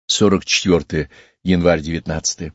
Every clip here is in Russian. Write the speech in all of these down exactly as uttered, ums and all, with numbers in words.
сорок четвёртое январь девятнадцатое.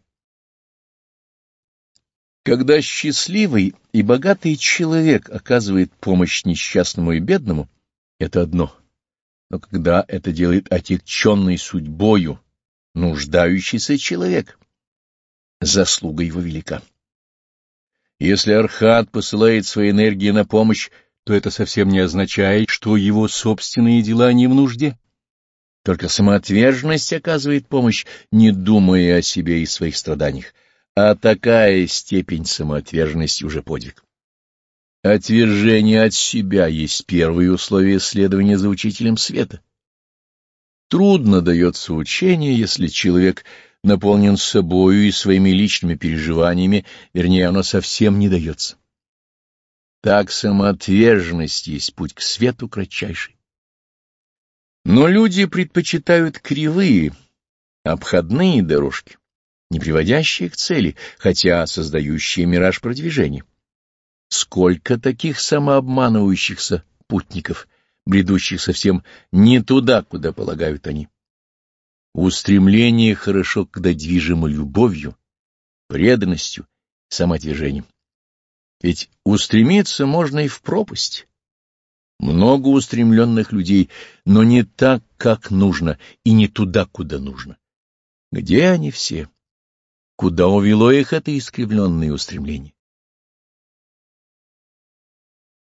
Когда счастливый и богатый человек оказывает помощь несчастному и бедному, это одно. Но когда это делает отягченный судьбою нуждающийся человек, заслуга его велика. Если Архат посылает свои энергии на помощь, то это совсем не означает, что его собственные дела не в нужде. Только самоотверженность оказывает помощь, не думая о себе и своих страданиях, а такая степень самоотверженности уже подвиг. Отвержение от себя есть первое условие следования за учителем света. Трудно дается учение, если человек наполнен собою и своими личными переживаниями, вернее, оно совсем не дается. Так самоотверженность есть путь к свету кратчайший. Но люди предпочитают кривые, обходные дорожки, не приводящие к цели, хотя создающие мираж продвижения. Сколько таких самообманывающихся путников, бредущих совсем не туда, куда полагают они. Устремление хорошо, когда движимо любовью, преданностью, самоотвержением. Ведь устремиться можно и в пропасть. Много устремленных людей, но не так, как нужно, и не туда, куда нужно. Где они все? Куда увело их это искривленное устремление?